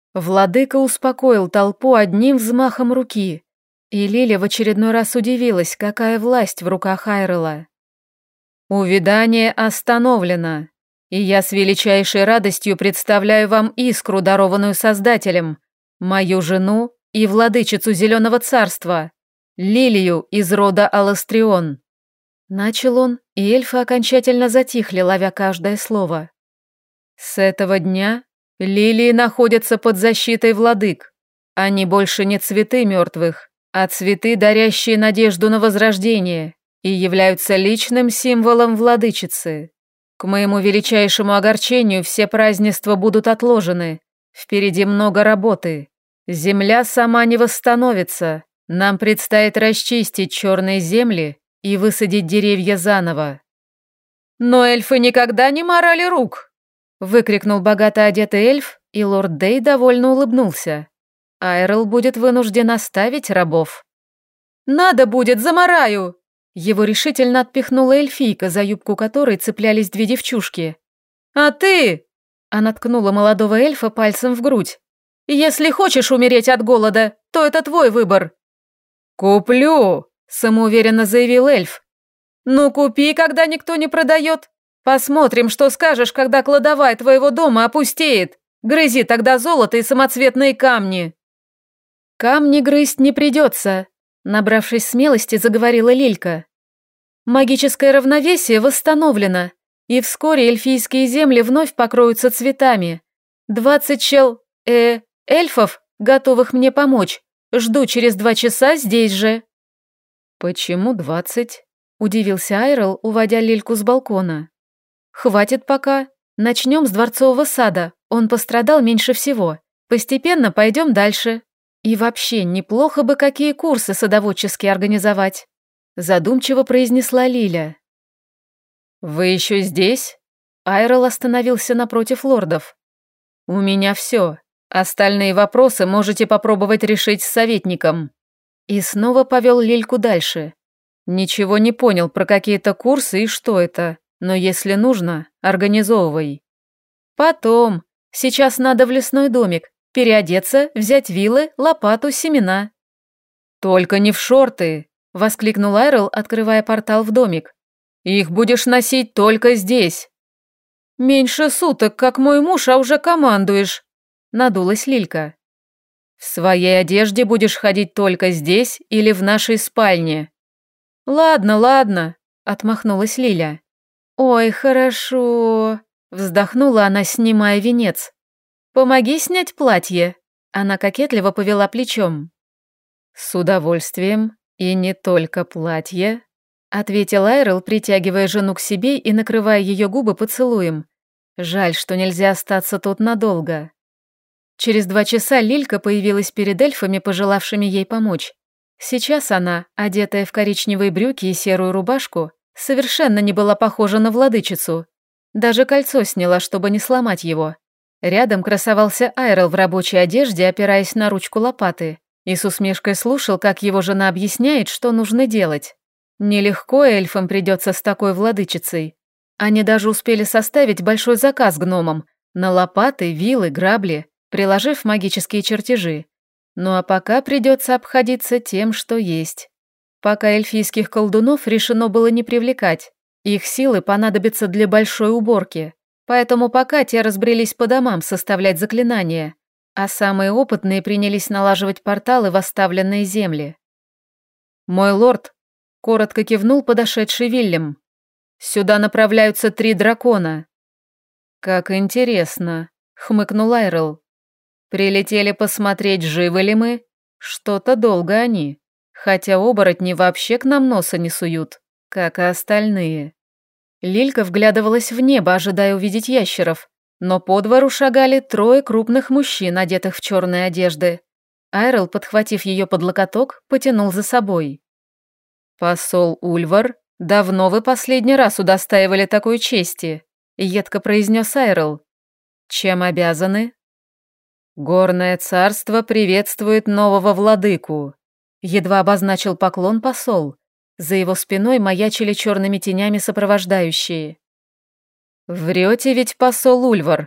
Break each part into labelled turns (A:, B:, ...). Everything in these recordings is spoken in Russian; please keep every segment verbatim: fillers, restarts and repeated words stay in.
A: Владыка успокоил толпу одним взмахом руки, и Лиля в очередной раз удивилась, какая власть в руках Айрела. «Увядание остановлено, и я с величайшей радостью представляю вам искру, дарованную Создателем, мою жену и владычицу Зеленого Царства, Лилию из рода Аластрион». Начал он, и эльфы окончательно затихли, ловя каждое слово. «С этого дня лилии находятся под защитой владык. Они больше не цветы мертвых, а цветы, дарящие надежду на возрождение, и являются личным символом владычицы. К моему величайшему огорчению все празднества будут отложены. Впереди много работы. Земля сама не восстановится. Нам предстоит расчистить черные земли и высадить деревья заново». «Но эльфы никогда не морали рук!» — выкрикнул богато одетый эльф, и лорд Дей довольно улыбнулся. Айрел будет вынужден оставить рабов. «Надо будет, замараю!» Его решительно отпихнула эльфийка, за юбку которой цеплялись две девчушки. «А ты?» — она ткнула молодого эльфа пальцем в грудь. «Если хочешь умереть от голода, то это твой выбор». «Куплю!» — самоуверенно заявил эльф. «Ну купи, когда никто не продает. Посмотрим, что скажешь, когда кладовая твоего дома опустеет. Грызи тогда золото и самоцветные камни». «Камни грызть не придется», — набравшись смелости, заговорила Лилька. «Магическое равновесие восстановлено, и вскоре эльфийские земли вновь покроются цветами. Двадцать чел... э... эльфов, готовых мне помочь, жду через два часа здесь же». «Почему двадцать?» — удивился Айрел, уводя Лильку с балкона. «Хватит пока. Начнем с дворцового сада, он пострадал меньше всего. Постепенно пойдем дальше. И вообще, неплохо бы какие курсы садоводческие организовать», — задумчиво произнесла Лиля. «Вы еще здесь?» Айрел остановился напротив лордов. «У меня все. Остальные вопросы можете попробовать решить с советником». И снова повел Лильку дальше. «Ничего не понял про какие-то курсы и что это, но если нужно, организовывай». «Потом. Сейчас надо в лесной домик. Переодеться, взять вилы, лопату, семена». «Только не в шорты!» — воскликнул Айрел, открывая портал в домик. «Их будешь носить только здесь». «Меньше суток, как мой муж, а уже командуешь», — надулась Лилька. «В своей одежде будешь ходить только здесь или в нашей спальне». «Ладно, ладно», — отмахнулась Лиля. «Ой, хорошо», — вздохнула она, снимая венец. «Помоги снять платье», — она кокетливо повела плечом. «С удовольствием, и не только платье», — ответил Айрел, притягивая жену к себе и накрывая ее губы поцелуем. Жаль, что нельзя остаться тут надолго. Через два часа Лилька появилась перед эльфами, пожелавшими ей помочь. Сейчас она, одетая в коричневые брюки и серую рубашку, совершенно не была похожа на владычицу. Даже кольцо сняла, чтобы не сломать его. Рядом красовался Айрел в рабочей одежде, опираясь на ручку лопаты, и с усмешкой слушал, как его жена объясняет, что нужно делать. Нелегко эльфам придется с такой владычицей. Они даже успели составить большой заказ гномам на лопаты, вилы, грабли, приложив магические чертежи. Ну а пока придется обходиться тем, что есть. Пока эльфийских колдунов решено было не привлекать. Их силы понадобятся для большой уборки. Поэтому пока те разбрелись по домам составлять заклинания, а самые опытные принялись налаживать порталы в оставленные земли. «Мой лорд», — коротко кивнул подошедший Вильям, — «сюда направляются три дракона». «Как интересно», — хмыкнул Айрел. «Прилетели посмотреть, живы ли мы? Что-то долго они, хотя оборотни вообще к нам носа не суют, как и остальные». Лилька вглядывалась в небо, ожидая увидеть ящеров, но по двору шагали трое крупных мужчин, одетых в черные одежды. Айрел, подхватив ее под локоток, потянул за собой. «Посол Ульвар, давно вы последний раз удостаивали такой чести», — едко произнес Айрел. «Чем обязаны?» «Горное царство приветствует нового владыку», — едва обозначил поклон посол. За его спиной маячили черными тенями сопровождающие. «Врете ведь, посол Ульвар?»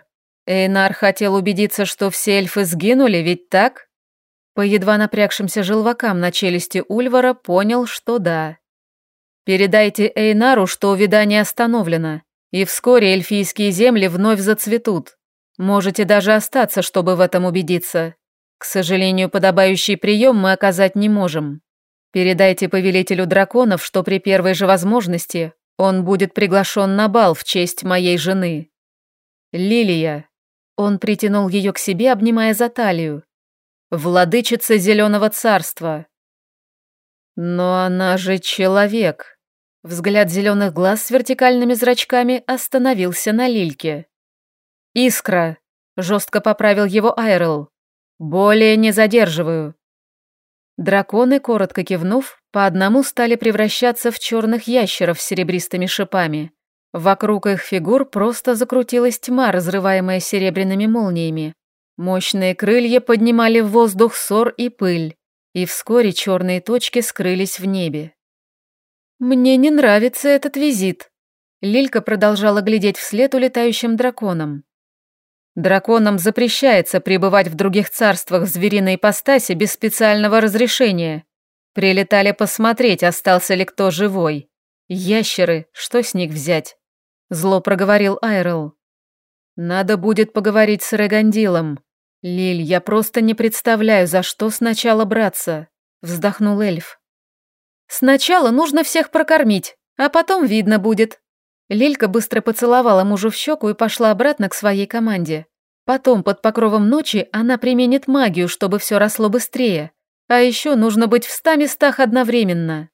A: Эйнар хотел убедиться, что все эльфы сгинули, ведь так? По едва напрягшимся желвакам на челюсти Ульвара понял, что да. Передайте Эйнару, что увядание остановлено, и вскоре эльфийские земли вновь зацветут. Можете даже остаться, чтобы в этом убедиться. К сожалению, подобающий прием мы оказать не можем. Передайте повелителю драконов, что при первой же возможности он будет приглашен на бал в честь моей жены. Лилия. Он притянул ее к себе, обнимая за талию. Владычица Зеленого Царства. Но она же человек. Взгляд зеленых глаз с вертикальными зрачками остановился на Лильке. Искра. Жестко поправил его Айрел. Более не задерживаю. Драконы, коротко кивнув, по одному стали превращаться в черных ящеров с серебристыми шипами. Вокруг их фигур просто закрутилась тьма, разрываемая серебряными молниями. Мощные крылья поднимали в воздух ссор и пыль, и вскоре черные точки скрылись в небе. «Мне не нравится этот визит», — Лилька продолжала глядеть вслед улетающим драконам. «Драконам запрещается пребывать в других царствах в звериной ипостаси без специального разрешения. Прилетали посмотреть, остался ли кто живой. Ящеры, что с них взять?» Зло проговорил Айрел. «Надо будет поговорить с Регандилом. Лиль, я просто не представляю, за что сначала браться», — вздохнул эльф. «Сначала нужно всех прокормить, а потом видно будет». Лилька быстро поцеловала мужу в щеку и пошла обратно к своей команде. Потом, под покровом ночи, она применит магию, чтобы все росло быстрее. А еще нужно быть в ста местах одновременно.